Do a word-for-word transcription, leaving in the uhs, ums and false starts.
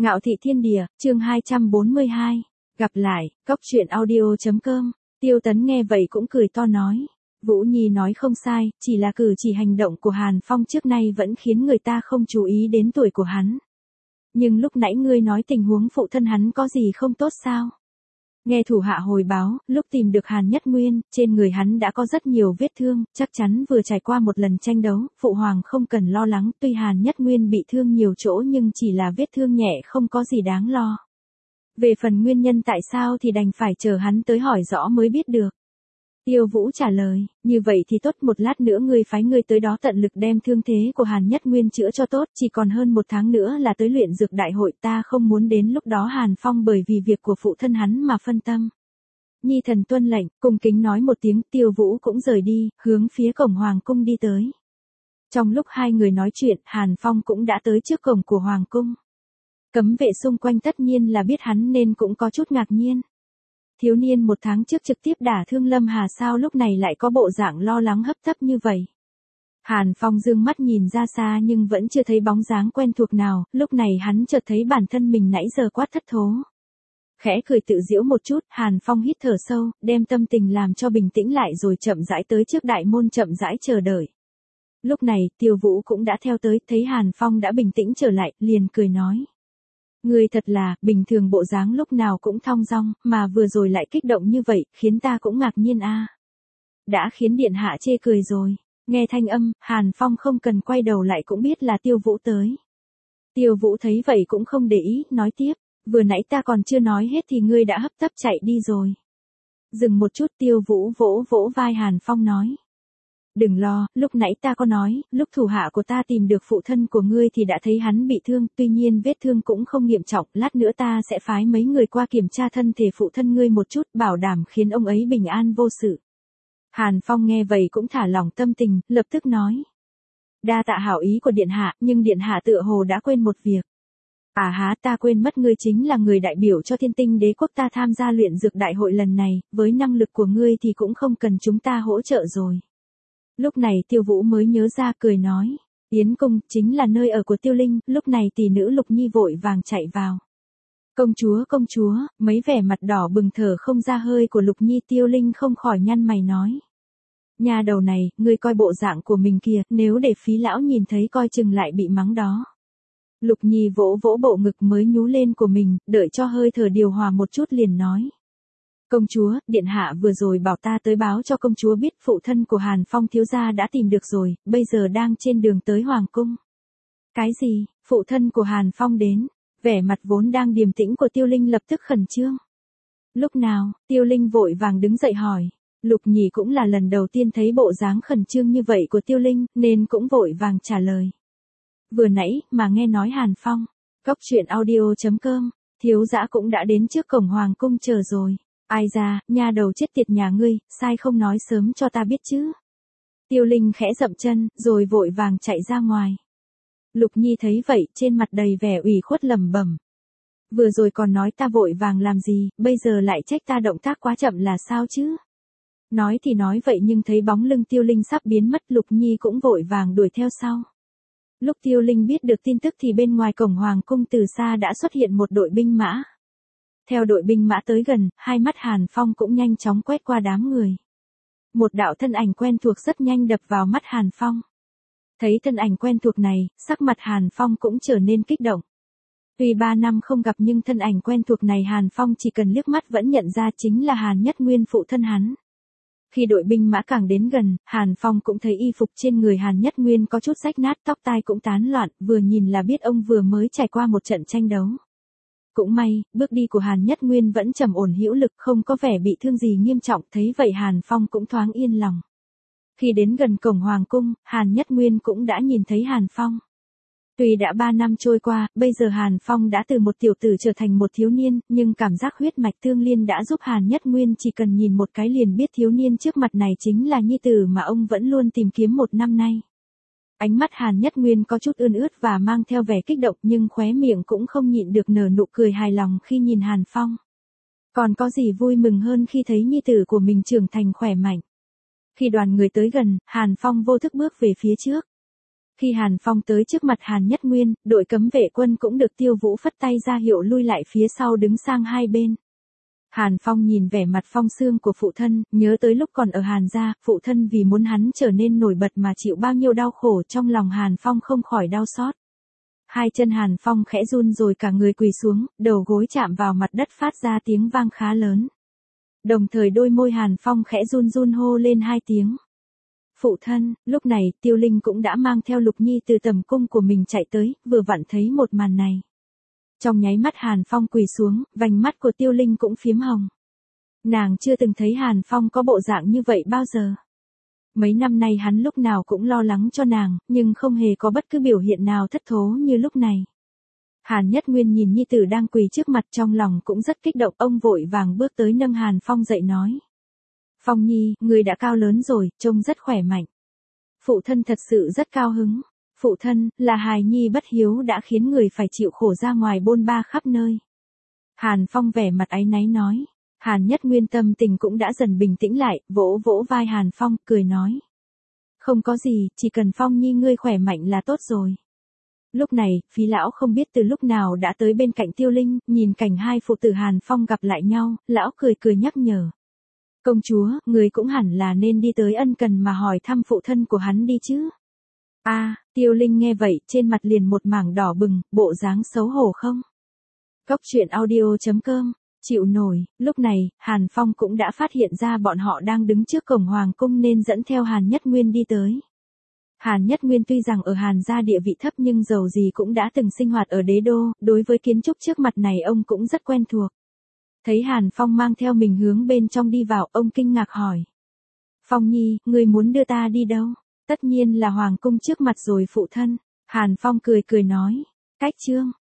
Ngạo thị thiên địa, chương hai trăm bốn mươi hai. Gặp lại, cốc truyện audio.com. Tiêu Tấn nghe vậy cũng cười to nói. Vũ Nhi nói không sai, chỉ là cử chỉ hành động của Hàn Phong trước nay vẫn khiến người ta không chú ý đến tuổi của hắn. Nhưng lúc nãy ngươi nói tình huống phụ thân hắn có gì không tốt sao? Nghe thủ hạ hồi báo, lúc tìm được Hàn Nhất Nguyên, trên người hắn đã có rất nhiều vết thương, chắc chắn vừa trải qua một lần tranh đấu, phụ hoàng không cần lo lắng, tuy Hàn Nhất Nguyên bị thương nhiều chỗ nhưng chỉ là vết thương nhẹ không có gì đáng lo. Về phần nguyên nhân tại sao thì đành phải chờ hắn tới hỏi rõ mới biết được. Tiêu Vũ trả lời, như vậy thì tốt, một lát nữa ngươi phái ngươi tới đó tận lực đem thương thế của Hàn Nhất Nguyên chữa cho tốt, chỉ còn hơn một tháng nữa là tới luyện dược đại hội, ta không muốn đến lúc đó Hàn Phong bởi vì việc của phụ thân hắn mà phân tâm. Nhi thần tuân lệnh, cung kính nói một tiếng, Tiêu Vũ cũng rời đi, hướng phía cổng hoàng cung đi tới. Trong lúc hai người nói chuyện, Hàn Phong cũng đã tới trước cổng của hoàng cung. Cấm vệ xung quanh tất nhiên là biết hắn nên cũng có chút ngạc nhiên. Thiếu niên một tháng trước trực tiếp đả thương Lâm Hà sao lúc này lại có bộ dạng lo lắng hấp tấp như vậy. Hàn Phong dương mắt nhìn ra xa nhưng vẫn chưa thấy bóng dáng quen thuộc nào, lúc này hắn chợt thấy bản thân mình nãy giờ quá thất thố. Khẽ cười tự giễu một chút, Hàn Phong hít thở sâu, đem tâm tình làm cho bình tĩnh lại rồi chậm rãi tới trước đại môn chậm rãi chờ đợi. Lúc này, Tiêu Vũ cũng đã theo tới, thấy Hàn Phong đã bình tĩnh trở lại, liền cười nói. Ngươi thật là, bình thường bộ dáng lúc nào cũng thong dong, mà vừa rồi lại kích động như vậy, khiến ta cũng ngạc nhiên a. Đã khiến điện hạ chê cười rồi. Nghe thanh âm, Hàn Phong không cần quay đầu lại cũng biết là Tiêu Vũ tới. Tiêu Vũ thấy vậy cũng không để ý, nói tiếp, vừa nãy ta còn chưa nói hết thì ngươi đã hấp tấp chạy đi rồi. Dừng một chút, Tiêu Vũ vỗ vỗ vai Hàn Phong nói. Đừng lo, lúc nãy ta có nói, lúc thủ hạ của ta tìm được phụ thân của ngươi thì đã thấy hắn bị thương, tuy nhiên vết thương cũng không nghiêm trọng, lát nữa ta sẽ phái mấy người qua kiểm tra thân thể phụ thân ngươi một chút, bảo đảm khiến ông ấy bình an vô sự. Hàn Phong nghe vậy cũng thả lỏng tâm tình, lập tức nói. Đa tạ hảo ý của điện hạ, nhưng điện hạ tựa hồ đã quên một việc. À há, ta quên mất ngươi chính là người đại biểu cho Thiên Tinh Đế quốc ta tham gia luyện dược đại hội lần này, với năng lực của ngươi thì cũng không cần chúng ta hỗ trợ rồi. Lúc này Tiêu Vũ mới nhớ ra cười nói, Yến Cung chính là nơi ở của Tiêu Linh, lúc này tỷ nữ Lục Nhi vội vàng chạy vào. Công chúa công chúa, mấy vẻ mặt đỏ bừng thở không ra hơi của Lục Nhi, Tiêu Linh không khỏi nhăn mày nói. Nhà đầu này, ngươi coi bộ dạng của mình kìa, nếu để phí lão nhìn thấy coi chừng lại bị mắng đó. Lục Nhi vỗ vỗ bộ ngực mới nhú lên của mình, đợi cho hơi thở điều hòa một chút liền nói. Công chúa, điện hạ vừa rồi bảo ta tới báo cho công chúa biết phụ thân của Hàn Phong thiếu gia đã tìm được rồi, bây giờ đang trên đường tới hoàng cung. Cái gì, phụ thân của Hàn Phong đến, vẻ mặt vốn đang điềm tĩnh của Tiêu Linh lập tức khẩn trương. Lúc nào, Tiêu Linh vội vàng đứng dậy hỏi, Lục Nhi cũng là lần đầu tiên thấy bộ dáng khẩn trương như vậy của Tiêu Linh, nên cũng vội vàng trả lời. Vừa nãy, mà nghe nói Hàn Phong, cốc truyện audio.com, thiếu dã cũng đã đến trước cổng hoàng cung chờ rồi. Ai ra, nha đầu chết tiệt nhà ngươi, sai không nói sớm cho ta biết chứ. Tiêu Linh khẽ dậm chân, rồi vội vàng chạy ra ngoài. Lục Nhi thấy vậy, trên mặt đầy vẻ ủy khuất lẩm bẩm. Vừa rồi còn nói ta vội vàng làm gì, bây giờ lại trách ta động tác quá chậm là sao chứ? Nói thì nói vậy nhưng thấy bóng lưng Tiêu Linh sắp biến mất, Lục Nhi cũng vội vàng đuổi theo sau. Lúc Tiêu Linh biết được tin tức thì bên ngoài cổng hoàng cung từ xa đã xuất hiện một đội binh mã. Theo đội binh mã tới gần, hai mắt Hàn Phong cũng nhanh chóng quét qua đám người. Một đạo thân ảnh quen thuộc rất nhanh đập vào mắt Hàn Phong. Thấy thân ảnh quen thuộc này, sắc mặt Hàn Phong cũng trở nên kích động. Tuy ba năm không gặp nhưng thân ảnh quen thuộc này Hàn Phong chỉ cần liếc mắt vẫn nhận ra chính là Hàn Nhất Nguyên phụ thân hắn. Khi đội binh mã càng đến gần, Hàn Phong cũng thấy y phục trên người Hàn Nhất Nguyên có chút rách nát, tóc tai cũng tán loạn, vừa nhìn là biết ông vừa mới trải qua một trận tranh đấu. Cũng may, bước đi của Hàn Nhất Nguyên vẫn trầm ổn hữu lực, không có vẻ bị thương gì nghiêm trọng, thấy vậy Hàn Phong cũng thoáng yên lòng. Khi đến gần cổng hoàng cung, Hàn Nhất Nguyên cũng đã nhìn thấy Hàn Phong. Tuy đã ba năm trôi qua, bây giờ Hàn Phong đã từ một tiểu tử trở thành một thiếu niên, nhưng cảm giác huyết mạch tương liên đã giúp Hàn Nhất Nguyên chỉ cần nhìn một cái liền biết thiếu niên trước mặt này chính là nhi tử mà ông vẫn luôn tìm kiếm một năm nay. Ánh mắt Hàn Nhất Nguyên có chút ươn ướt và mang theo vẻ kích động nhưng khóe miệng cũng không nhịn được nở nụ cười hài lòng khi nhìn Hàn Phong. Còn có gì vui mừng hơn khi thấy nhi tử của mình trưởng thành khỏe mạnh. Khi đoàn người tới gần, Hàn Phong vô thức bước về phía trước. Khi Hàn Phong tới trước mặt Hàn Nhất Nguyên, đội cấm vệ quân cũng được Tiêu Vũ phất tay ra hiệu lui lại phía sau đứng sang hai bên. Hàn Phong nhìn vẻ mặt phong sương của phụ thân, nhớ tới lúc còn ở Hàn gia, phụ thân vì muốn hắn trở nên nổi bật mà chịu bao nhiêu đau khổ, trong lòng Hàn Phong không khỏi đau xót. Hai chân Hàn Phong khẽ run rồi cả người quỳ xuống, đầu gối chạm vào mặt đất phát ra tiếng vang khá lớn. Đồng thời đôi môi Hàn Phong khẽ run run hô lên hai tiếng. Phụ thân. Lúc này, Tiêu Linh cũng đã mang theo Lục Nhi từ tầm cung của mình chạy tới, vừa vặn thấy một màn này. Trong nháy mắt Hàn Phong quỳ xuống, vành mắt của Tiêu Linh cũng phiếm hồng. Nàng chưa từng thấy Hàn Phong có bộ dạng như vậy bao giờ. Mấy năm nay hắn lúc nào cũng lo lắng cho nàng, nhưng không hề có bất cứ biểu hiện nào thất thố như lúc này. Hàn Nhất Nguyên nhìn nhi tử đang quỳ trước mặt, trong lòng cũng rất kích động, ông vội vàng bước tới nâng Hàn Phong dậy nói. Phong Nhi, người đã cao lớn rồi, trông rất khỏe mạnh. Phụ thân thật sự rất cao hứng. Phụ thân, là hài nhi bất hiếu đã khiến người phải chịu khổ ra ngoài bôn ba khắp nơi. Hàn Phong vẻ mặt áy náy nói. Hàn Nhất Nguyên tâm tình cũng đã dần bình tĩnh lại, vỗ vỗ vai Hàn Phong, cười nói. Không có gì, chỉ cần Phong Nhi ngươi khỏe mạnh là tốt rồi. Lúc này, Phí lão không biết từ lúc nào đã tới bên cạnh Tiêu Linh, nhìn cảnh hai phụ tử Hàn Phong gặp lại nhau, lão cười cười nhắc nhở. Công chúa, người cũng hẳn là nên đi tới ân cần mà hỏi thăm phụ thân của hắn đi chứ. A, à, Tiêu Linh nghe vậy, trên mặt liền một mảng đỏ bừng, bộ dáng xấu hổ không. Cốc truyện audio chấm com, chịu nổi. Lúc này, Hàn Phong cũng đã phát hiện ra bọn họ đang đứng trước cổng hoàng cung nên dẫn theo Hàn Nhất Nguyên đi tới. Hàn Nhất Nguyên tuy rằng ở Hàn gia địa vị thấp nhưng dầu gì cũng đã từng sinh hoạt ở đế đô, đối với kiến trúc trước mặt này ông cũng rất quen thuộc. Thấy Hàn Phong mang theo mình hướng bên trong đi vào, ông kinh ngạc hỏi. Phong Nhi, ngươi muốn đưa ta đi đâu? Tất nhiên là hoàng cung trước mặt rồi phụ thân. Hàn Phong cười cười nói. Cách chương.